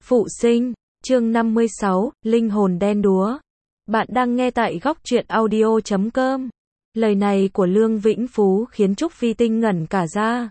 Phụ sinh, chương 56, Linh hồn đen đúa. Bạn đang nghe tại góc truyện audio.com. Lời này của Lương Vĩnh Phú khiến Trúc Phi Tinh ngẩn cả ra.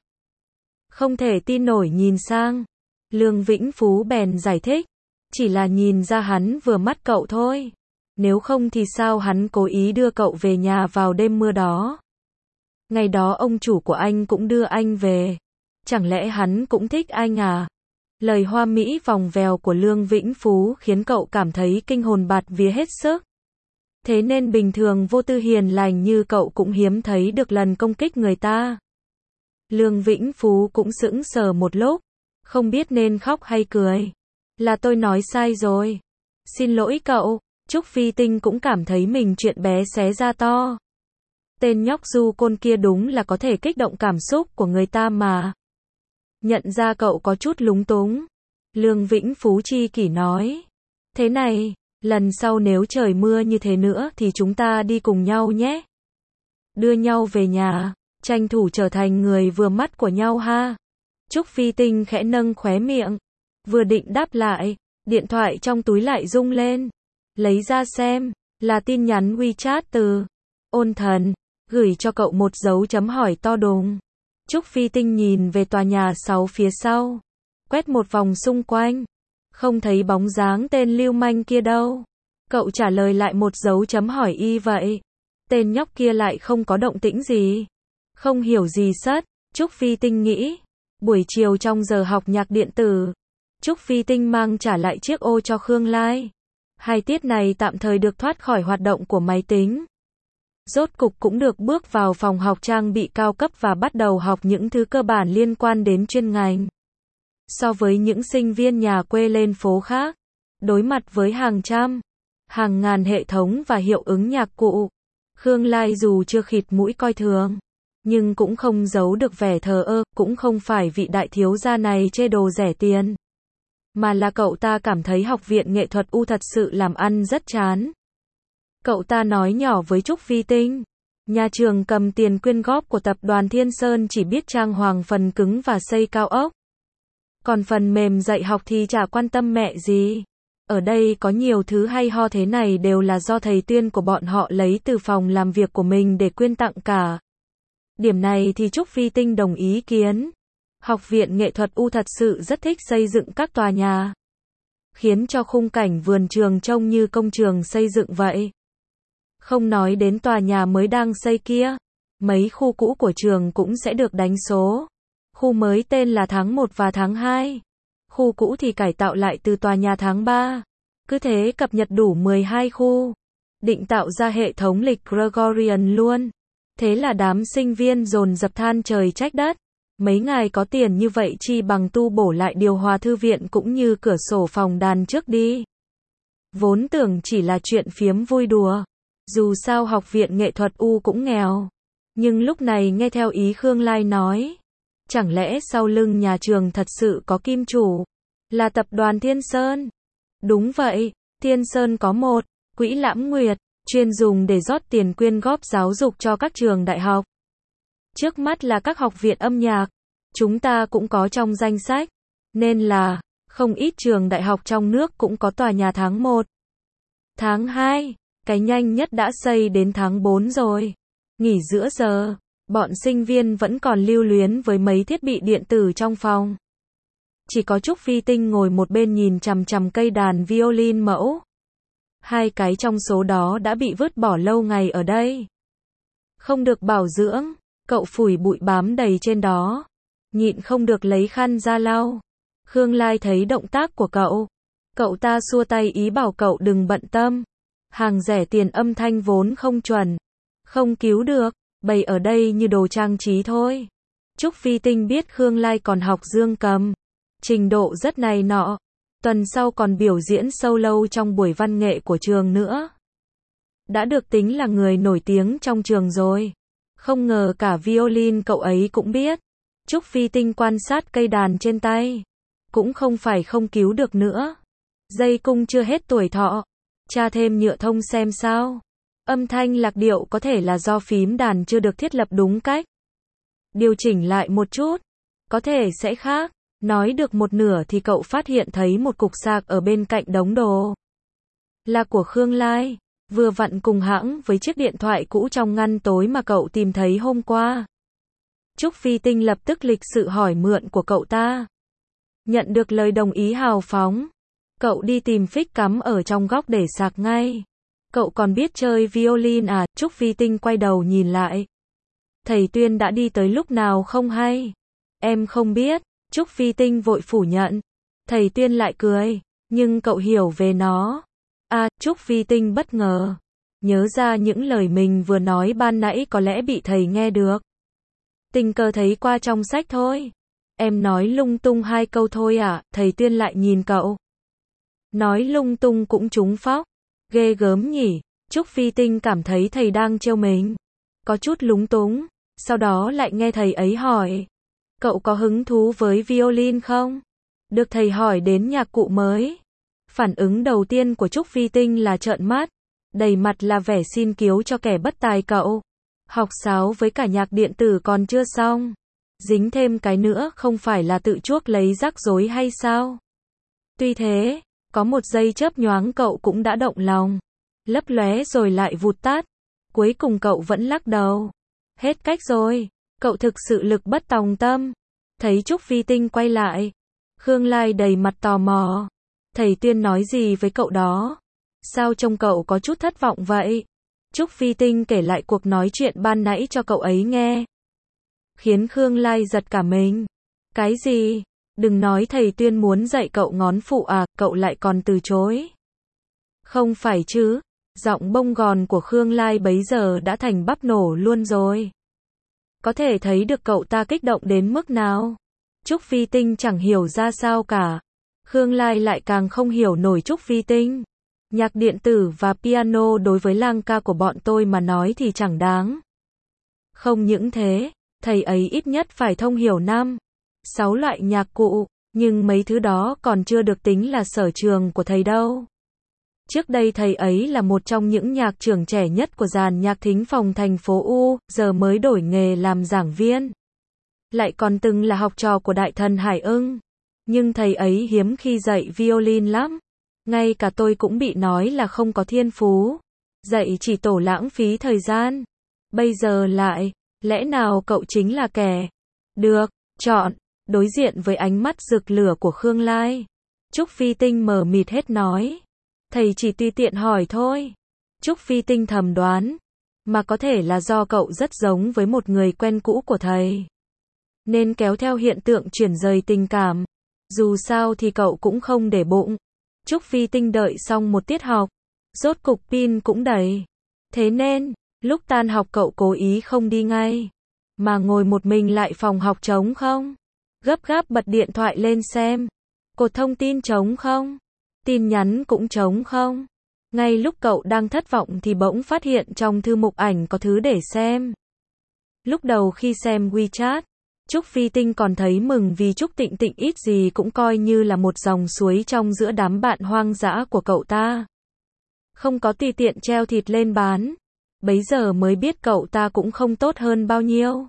Không thể tin nổi nhìn sang. Lương Vĩnh Phú bèn giải thích. Chỉ là nhìn ra hắn vừa mắt cậu thôi. Nếu không thì sao hắn cố ý đưa cậu về nhà vào đêm mưa đó. Ngày đó ông chủ của anh cũng đưa anh về. Chẳng lẽ hắn cũng thích anh à? Lời hoa mỹ vòng vèo của Lương Vĩnh Phú khiến cậu cảm thấy kinh hồn bạt vía hết sức. Thế nên bình thường vô tư hiền lành như cậu cũng hiếm thấy được lần công kích người ta. Lương Vĩnh Phú cũng sững sờ một lúc, không biết nên khóc hay cười. Là tôi nói sai rồi. Xin lỗi cậu. Trúc Phi Tinh cũng cảm thấy mình chuyện bé xé ra to. Tên nhóc du côn kia đúng là có thể kích động cảm xúc của người ta mà. Nhận ra cậu có chút lúng túng. Lương Vĩnh Phú chi kỷ nói. Thế này, lần sau nếu trời mưa như thế nữa thì chúng ta đi cùng nhau nhé. Đưa nhau về nhà, tranh thủ trở thành người vừa mắt của nhau ha. Trúc Phi Tinh khẽ nâng khóe miệng. Vừa định đáp lại, điện thoại trong túi lại rung lên. Lấy ra xem, là tin nhắn WeChat từ Ôn Thần, gửi cho cậu một dấu chấm hỏi to đùng. Trúc Phi Tinh nhìn về tòa nhà 6 phía sau, quét một vòng xung quanh, không thấy bóng dáng tên lưu manh kia đâu. Cậu trả lời lại một dấu chấm hỏi y vậy. Tên nhóc kia lại không có động tĩnh gì. Không hiểu gì sất, Trúc Phi Tinh nghĩ. Buổi chiều trong giờ học nhạc điện tử, Trúc Phi Tinh mang trả lại chiếc ô cho Khương Lai. Hai tiết này tạm thời được thoát khỏi hoạt động của máy tính. Rốt cục cũng được bước vào phòng học trang bị cao cấp và bắt đầu học những thứ cơ bản liên quan đến chuyên ngành. So với những sinh viên nhà quê lên phố khác, đối mặt với hàng trăm, hàng ngàn hệ thống và hiệu ứng nhạc cụ, Khương Lai dù chưa khịt mũi coi thường, nhưng cũng không giấu được vẻ thờ ơ, cũng không phải vị đại thiếu gia này chê đồ rẻ tiền. Mà là cậu ta cảm thấy học viện nghệ thuật U thật sự làm ăn rất chán. Cậu ta nói nhỏ với Trúc Phi Tinh. Nhà trường cầm tiền quyên góp của tập đoàn Thiên Sơn chỉ biết trang hoàng phần cứng và xây cao ốc. Còn phần mềm dạy học thì chả quan tâm mẹ gì. Ở đây có nhiều thứ hay ho thế này đều là do thầy Tuyên của bọn họ lấy từ phòng làm việc của mình để quyên tặng cả. Điểm này thì Trúc Phi Tinh đồng ý kiến. Học viện nghệ thuật U thật sự rất thích xây dựng các tòa nhà, khiến cho khung cảnh vườn trường trông như công trường xây dựng vậy. Không nói đến tòa nhà mới đang xây kia, mấy khu cũ của trường cũng sẽ được đánh số. Khu mới tên là tháng 1 và tháng 2. Khu cũ thì cải tạo lại từ tòa nhà tháng 3. Cứ thế cập nhật đủ 12 khu. Định tạo ra hệ thống lịch Gregorian luôn. Thế là đám sinh viên dồn dập than trời trách đất. Mấy ngài có tiền như vậy chi bằng tu bổ lại điều hòa thư viện cũng như cửa sổ phòng đàn trước đi. Vốn tưởng chỉ là chuyện phiếm vui đùa. Dù sao học viện nghệ thuật U cũng nghèo. Nhưng lúc này nghe theo ý Khương Lai nói. Chẳng lẽ sau lưng nhà trường thật sự có kim chủ? Là tập đoàn Thiên Sơn? Đúng vậy, Thiên Sơn có một quỹ Lãm Nguyệt, chuyên dùng để rót tiền quyên góp giáo dục cho các trường đại học. Trước mắt là các học viện âm nhạc. Chúng ta cũng có trong danh sách. Nên là, không ít trường đại học trong nước cũng có tòa nhà tháng 1. Tháng 2, cái nhanh nhất đã xây đến tháng 4 rồi. Nghỉ giữa giờ, bọn sinh viên vẫn còn lưu luyến với mấy thiết bị điện tử trong phòng. Chỉ có Trúc Phi Tinh ngồi một bên nhìn chằm chằm cây đàn violin mẫu. Hai cái trong số đó đã bị vứt bỏ lâu ngày ở đây. Không được bảo dưỡng, cậu phủi bụi bám đầy trên đó. Nhịn không được lấy khăn ra lau. Khương Lai thấy động tác của cậu. Cậu ta xua tay ý bảo cậu đừng bận tâm. Hàng rẻ tiền âm thanh vốn không chuẩn. Không cứu được, bày ở đây như đồ trang trí thôi. Trúc Phi Tinh biết Khương Lai còn học dương cầm. Trình độ rất này nọ. Tuần sau còn biểu diễn solo trong buổi văn nghệ của trường nữa. Đã được tính là người nổi tiếng trong trường rồi. Không ngờ cả violin cậu ấy cũng biết. Trúc Phi Tinh quan sát cây đàn trên tay. Cũng không phải không cứu được nữa. Dây cung chưa hết tuổi thọ. Tra thêm nhựa thông xem sao. Âm thanh lạc điệu có thể là do phím đàn chưa được thiết lập đúng cách. Điều chỉnh lại một chút. Có thể sẽ khác. Nói được một nửa thì cậu phát hiện thấy một cục sạc ở bên cạnh đống đồ. Là của Khương Lai, vừa vặn cùng hãng với chiếc điện thoại cũ trong ngăn tối mà cậu tìm thấy hôm qua. Trúc Phi Tinh lập tức lịch sự hỏi mượn của cậu ta. Nhận được lời đồng ý hào phóng, cậu đi tìm phích cắm ở trong góc để sạc ngay. Cậu còn biết chơi violin à? Trúc Phi Tinh quay đầu nhìn lại. Thầy Tuyên đã đi tới lúc nào không hay? Em không biết. Trúc Phi Tinh vội phủ nhận. Thầy Tuyên lại cười. Nhưng cậu hiểu về nó. À, Trúc Phi Tinh bất ngờ. Nhớ ra những lời mình vừa nói ban nãy có lẽ bị thầy nghe được. Tình cờ thấy qua trong sách thôi. Em nói lung tung 2 câu thôi à? Thầy Tuyên lại nhìn cậu. Nói lung tung cũng trúng phóc. Ghê gớm nhỉ? Trúc Phi Tinh cảm thấy thầy đang trêu mình. Có chút lúng túng. Sau đó lại nghe thầy ấy hỏi. Cậu có hứng thú với violin không? Được thầy hỏi đến nhạc cụ mới. Phản ứng đầu tiên của Trúc Phi Tinh là trợn mắt. Đầy mặt là vẻ xin cứu cho kẻ bất tài cậu. Học sáo với cả nhạc điện tử còn chưa xong. Dính thêm cái nữa không phải là tự chuốc lấy rắc rối hay sao? Tuy thế, có một giây chớp nhoáng cậu cũng đã động lòng. Lấp lóe rồi lại vụt tắt. Cuối cùng cậu vẫn lắc đầu. Hết cách rồi. Cậu thực sự lực bất tòng tâm. Thấy Trúc Phi Tinh quay lại. Khương Lai đầy mặt tò mò. Thầy Tuyên nói gì với cậu đó? Sao trông cậu có chút thất vọng vậy? Trúc Phi Tinh kể lại cuộc nói chuyện ban nãy cho cậu ấy nghe. Khiến Khương Lai giật cả mình. Cái gì? Đừng nói thầy Tuyên muốn dạy cậu ngón phụ à, cậu lại còn từ chối. Không phải chứ? Giọng bông gòn của Khương Lai bấy giờ đã thành bắp nổ luôn rồi. Có thể thấy được cậu ta kích động đến mức nào. Trúc Phi Tinh chẳng hiểu ra sao cả. Khương Lai lại càng không hiểu nổi Trúc Phi Tinh. Nhạc điện tử và piano đối với lang ca của bọn tôi mà nói thì chẳng đáng. Không những thế, thầy ấy ít nhất phải thông hiểu 5-6 loại nhạc cụ, nhưng mấy thứ đó còn chưa được tính là sở trường của thầy đâu. Trước đây thầy ấy là một trong những nhạc trưởng trẻ nhất của dàn nhạc thính phòng thành phố U, giờ mới đổi nghề làm giảng viên. Lại còn từng là học trò của đại thần Hải Ưng. Nhưng thầy ấy hiếm khi dạy violin lắm. Ngay cả tôi cũng bị nói là không có thiên phú. Dạy chỉ tổ lãng phí thời gian. Bây giờ lại, lẽ nào cậu chính là kẻ được chọn? Đối diện với ánh mắt rực lửa của Khương Lai, Trúc Phi Tinh mờ mịt hết nói. Thầy chỉ tùy tiện hỏi thôi. Trúc Phi Tinh thầm đoán. Mà có thể là do cậu rất giống với một người quen cũ của thầy. Nên kéo theo hiện tượng chuyển rời tình cảm. Dù sao thì cậu cũng không để bụng. Trúc Phi Tinh đợi xong một tiết học. Rốt cục pin cũng đầy. Thế nên, lúc tan học cậu cố ý không đi ngay. Mà ngồi một mình lại phòng học trống không? Gấp gáp bật điện thoại lên xem. Cột thông tin trống không? Tin nhắn cũng trống không? Ngay lúc cậu đang thất vọng thì bỗng phát hiện trong thư mục ảnh có thứ để xem. Lúc đầu khi xem WeChat, Trúc Phi Tinh còn thấy mừng vì Trúc Tịnh Tịnh ít gì cũng coi như là một dòng suối trong giữa đám bạn hoang dã của cậu ta. Không có tùy tiện treo thịt lên bán. Bấy giờ mới biết cậu ta cũng không tốt hơn bao nhiêu.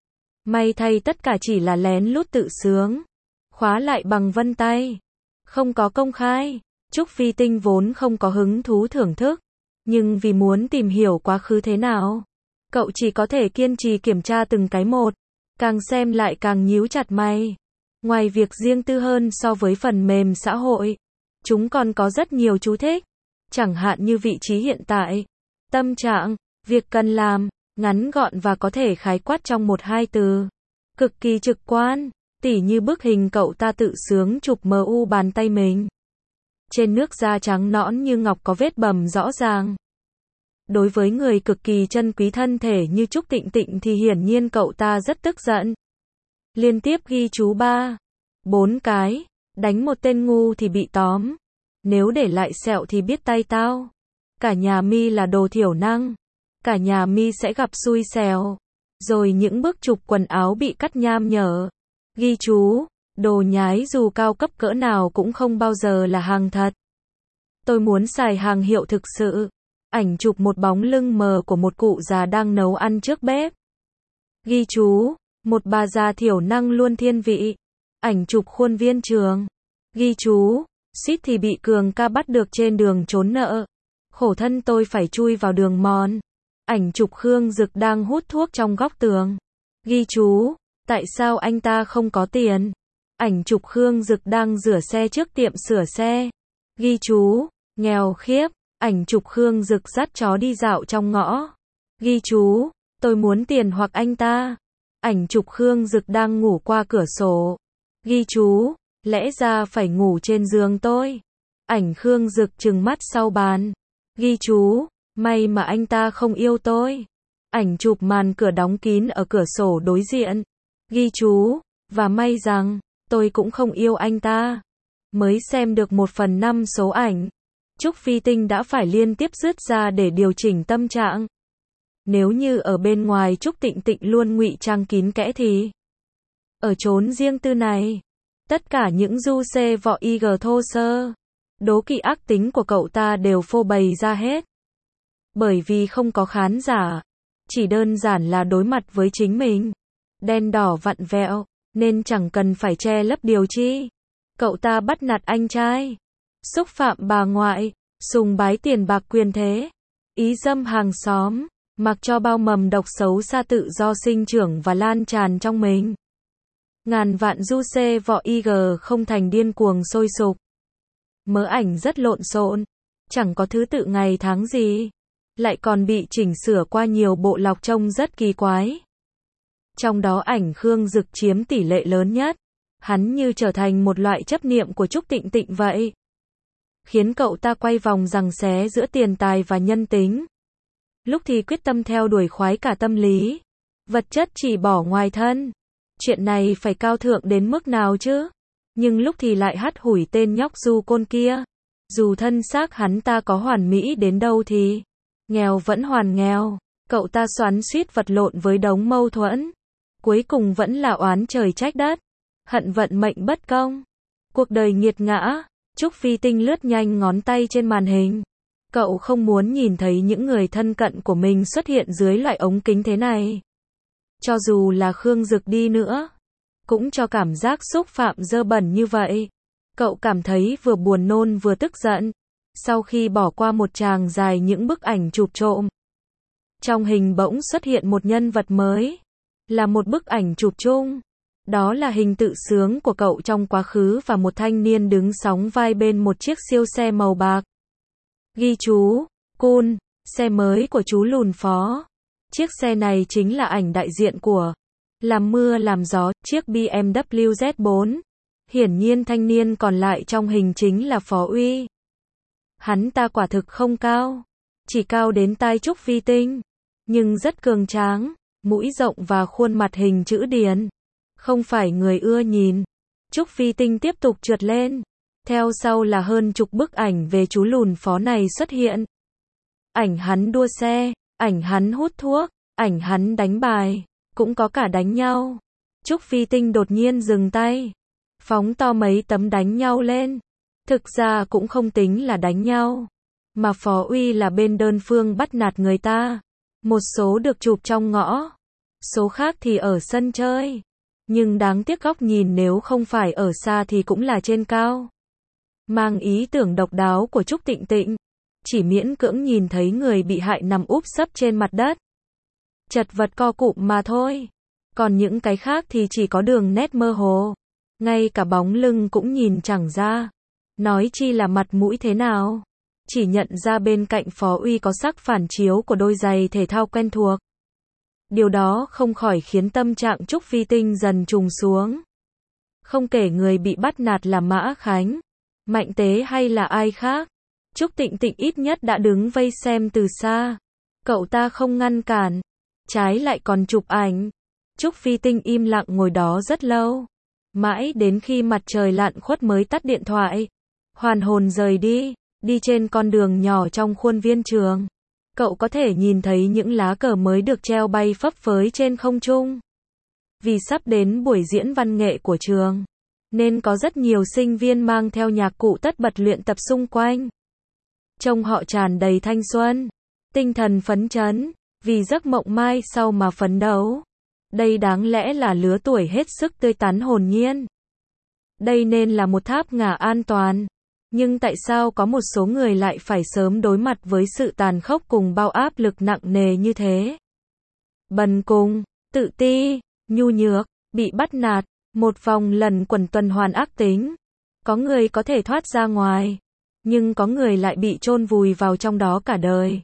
May thay tất cả chỉ là lén lút tự sướng. Khóa lại bằng vân tay. Không có công khai. Trúc Phi Tinh vốn không có hứng thú thưởng thức. Nhưng vì muốn tìm hiểu quá khứ thế nào, cậu chỉ có thể kiên trì kiểm tra từng cái một. Càng xem lại càng nhíu chặt mày. Ngoài việc riêng tư hơn so với phần mềm xã hội, chúng còn có rất nhiều chú thích. Chẳng hạn như vị trí hiện tại, tâm trạng, việc cần làm, ngắn gọn và có thể khái quát trong 1-2 từ. Cực kỳ trực quan, tỉ như bức hình cậu ta tự sướng chụp MU bàn tay mình. Trên nước da trắng nõn như ngọc có vết bầm rõ ràng. Đối với người cực kỳ trân quý thân thể như Trúc Tịnh Tịnh thì hiển nhiên cậu ta rất tức giận. Liên tiếp ghi chú 3-4 cái, đánh một tên ngu thì bị tóm. Nếu để lại sẹo thì biết tay tao. Cả nhà mi là đồ thiểu năng. Cả nhà mi sẽ gặp xui xẻo. Rồi những bức chụp quần áo bị cắt nham nhở. Ghi chú, đồ nhái dù cao cấp cỡ nào cũng không bao giờ là hàng thật. Tôi muốn xài hàng hiệu thực sự. Ảnh chụp một bóng lưng mờ của một cụ già đang nấu ăn trước bếp. Ghi chú, một bà già thiểu năng luôn thiên vị. Ảnh chụp khuôn viên trường. Ghi chú, suýt thì bị Cường ca bắt được trên đường trốn nợ. Khổ thân tôi phải chui vào đường mòn. Ảnh chụp Khương Dực đang hút thuốc trong góc tường. Ghi chú, tại sao anh ta không có tiền? Ảnh chụp Khương Dực đang rửa xe trước tiệm sửa xe. Ghi chú, nghèo khiếp. Ảnh chụp Khương Dực dắt chó đi dạo trong ngõ. Ghi chú, tôi muốn tiền hoặc anh ta. Ảnh chụp Khương Dực đang ngủ qua cửa sổ. Ghi chú, lẽ ra phải ngủ trên giường tôi. Ảnh Khương Dực trừng mắt sau bàn. Ghi chú, may mà anh ta không yêu tôi. Ảnh chụp màn cửa đóng kín ở cửa sổ đối diện. Ghi chú, và may rằng, tôi cũng không yêu anh ta. Mới xem được 1/5 số ảnh. Trúc Phi Tinh đã phải liên tiếp dứt ra để điều chỉnh tâm trạng. Nếu như ở bên ngoài Trúc Tịnh Tịnh luôn ngụy trang kín kẽ thì ở chốn riêng tư này, tất cả những du xê vọ IG thô sơ, đố kỵ ác tính của cậu ta đều phô bày ra hết. Bởi vì không có khán giả, chỉ đơn giản là đối mặt với chính mình. Đen đỏ vặn vẹo, nên chẳng cần phải che lấp điều chi. Cậu ta bắt nạt anh trai, xúc phạm bà ngoại, sùng bái tiền bạc quyền thế, ý dâm hàng xóm, mặc cho bao mầm độc xấu xa tự do sinh trưởng và lan tràn trong mình. Ngàn vạn du xê vọ IG không thành điên cuồng sôi sục. Mớ ảnh rất lộn xộn, chẳng có thứ tự ngày tháng gì, lại còn bị chỉnh sửa qua nhiều bộ lọc trông rất kỳ quái. Trong đó ảnh Khương Dực chiếm tỷ lệ lớn nhất, hắn như trở thành một loại chấp niệm của Trúc Tịnh Tịnh vậy. Khiến cậu ta quay vòng giằng xé giữa tiền tài và nhân tính. Lúc thì quyết tâm theo đuổi khoái cả tâm lý, vật chất chỉ bỏ ngoài thân. Chuyện này phải cao thượng đến mức nào chứ? Nhưng lúc thì lại hắt hủi tên nhóc du côn kia. Dù thân xác hắn ta có hoàn mỹ đến đâu thì nghèo vẫn hoàn nghèo. Cậu ta xoắn xuýt vật lộn với đống mâu thuẫn. Cuối cùng vẫn là oán trời trách đất. Hận vận mệnh bất công. Cuộc đời nghiệt ngã. Trúc Phi Tinh lướt nhanh ngón tay trên màn hình. Cậu không muốn nhìn thấy những người thân cận của mình xuất hiện dưới loại ống kính thế này. Cho dù là Khương Dực đi nữa, cũng cho cảm giác xúc phạm dơ bẩn như vậy. Cậu cảm thấy vừa buồn nôn vừa tức giận. Sau khi bỏ qua một tràng dài những bức ảnh chụp trộm, trong hình bỗng xuất hiện một nhân vật mới. Là một bức ảnh chụp chung. Đó là hình tự sướng của cậu trong quá khứ và một thanh niên đứng sóng vai bên một chiếc siêu xe màu bạc. Ghi chú, cool, xe mới của chú Lùn Phó. Chiếc xe này chính là ảnh đại diện của làm mưa làm gió, chiếc BMW Z4. Hiển nhiên thanh niên còn lại trong hình chính là Phó Uy. Hắn ta quả thực không cao, chỉ cao đến tai Trúc Phi Tinh, nhưng rất cường tráng, mũi rộng và khuôn mặt hình chữ điền. Không phải người ưa nhìn. Trúc Phi Tinh tiếp tục trượt lên. Theo sau là hơn chục bức ảnh về chú Lùn Phó này xuất hiện. Ảnh hắn đua xe, ảnh hắn hút thuốc, ảnh hắn đánh bài, cũng có cả đánh nhau. Trúc Phi Tinh đột nhiên dừng tay, phóng to mấy tấm đánh nhau lên. Thực ra cũng không tính là đánh nhau, mà Phó Uy là bên đơn phương bắt nạt người ta. Một số được chụp trong ngõ, số khác thì ở sân chơi. Nhưng đáng tiếc góc nhìn nếu không phải ở xa thì cũng là trên cao. Mang ý tưởng độc đáo của Trúc Tịnh Tịnh, chỉ miễn cưỡng nhìn thấy người bị hại nằm úp sấp trên mặt đất. Chật vật co cụm mà thôi. Còn những cái khác thì chỉ có đường nét mơ hồ. Ngay cả bóng lưng cũng nhìn chẳng ra. Nói chi là mặt mũi thế nào. Chỉ nhận ra bên cạnh Phó Uy có sắc phản chiếu của đôi giày thể thao quen thuộc. Điều đó không khỏi khiến tâm trạng Trúc Phi Tinh dần trùng xuống. Không kể người bị bắt nạt là Mã Khánh, Mạnh Tế hay là ai khác, Trúc Tịnh Tịnh ít nhất đã đứng vây xem từ xa. Cậu ta không ngăn cản, trái lại còn chụp ảnh. Trúc Phi Tinh im lặng ngồi đó rất lâu. Mãi đến khi mặt trời lặn khuất mới tắt điện thoại. Hoàn hồn rời đi, đi trên con đường nhỏ trong khuôn viên trường. Cậu có thể nhìn thấy những lá cờ mới được treo bay phấp phới trên không trung. Vì sắp đến buổi diễn văn nghệ của trường, nên có rất nhiều sinh viên mang theo nhạc cụ tất bật luyện tập xung quanh. Trông họ tràn đầy thanh xuân, tinh thần phấn chấn, vì giấc mộng mai sau mà phấn đấu. Đây đáng lẽ là lứa tuổi hết sức tươi tắn hồn nhiên. Đây nên là một tháp ngà an toàn. Nhưng tại sao có một số người lại phải sớm đối mặt với sự tàn khốc cùng bao áp lực nặng nề như thế? Bần cùng, tự ti, nhu nhược, bị bắt nạt, một vòng lẩn quẩn tuần hoàn ác tính. Có người có thể thoát ra ngoài, nhưng có người lại bị chôn vùi vào trong đó cả đời.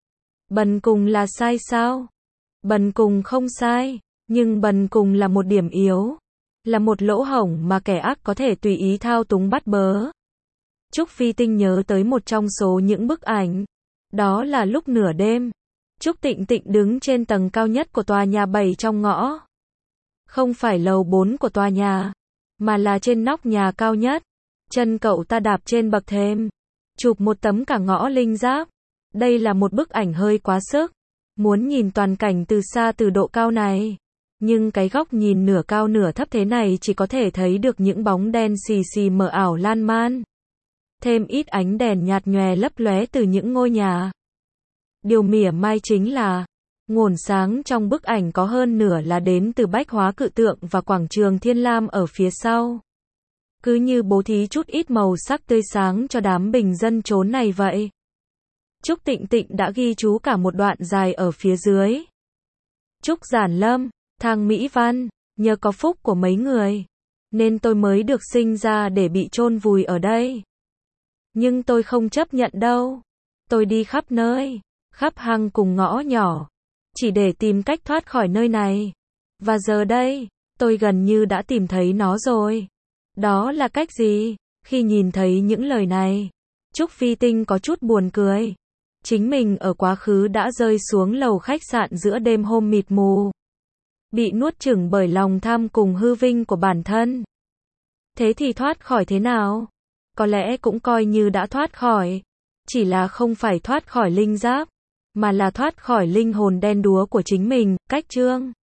Bần cùng là sai sao? Bần cùng không sai, nhưng bần cùng là một điểm yếu, là một lỗ hổng mà kẻ ác có thể tùy ý thao túng bắt bớ. Trúc Phi Tinh nhớ tới một trong số những bức ảnh. Đó là lúc nửa đêm, Trúc Tịnh Tịnh đứng trên tầng cao nhất của tòa nhà 7 trong ngõ. Không phải lầu 4 của tòa nhà, mà là trên nóc nhà cao nhất. Chân cậu ta đạp trên bậc thềm, chụp một tấm cả ngõ linh giáp. Đây là một bức ảnh hơi quá sức. Muốn nhìn toàn cảnh từ xa từ độ cao này. Nhưng cái góc nhìn nửa cao nửa thấp thế này chỉ có thể thấy được những bóng đen xì xì mờ ảo lan man. Thêm ít ánh đèn nhạt nhòe lấp lóe từ những ngôi nhà. Điều mỉa mai chính là, nguồn sáng trong bức ảnh có hơn nửa là đến từ bách hóa cự tượng và quảng trường Thiên Lam ở phía sau. Cứ như bố thí chút ít màu sắc tươi sáng cho đám bình dân chốn này vậy. Trúc Tịnh Tịnh đã ghi chú cả một đoạn dài ở phía dưới. Trúc Giản Lâm, Thang Mỹ Văn, nhờ có phúc của mấy người, nên tôi mới được sinh ra để bị chôn vùi ở đây. Nhưng tôi không chấp nhận đâu. Tôi đi khắp nơi, khắp hang cùng ngõ nhỏ, chỉ để tìm cách thoát khỏi nơi này. Và giờ đây, tôi gần như đã tìm thấy nó rồi. Đó là cách gì? Khi nhìn thấy những lời này, Trúc Phi Tinh có chút buồn cười. Chính mình ở quá khứ đã rơi xuống lầu khách sạn giữa đêm hôm mịt mù. Bị nuốt chửng bởi lòng tham cùng hư vinh của bản thân. Thế thì thoát khỏi thế nào? Có lẽ cũng coi như đã thoát khỏi. Chỉ là không phải thoát khỏi linh giáp, mà là thoát khỏi linh hồn đen đúa của chính mình. Cách chương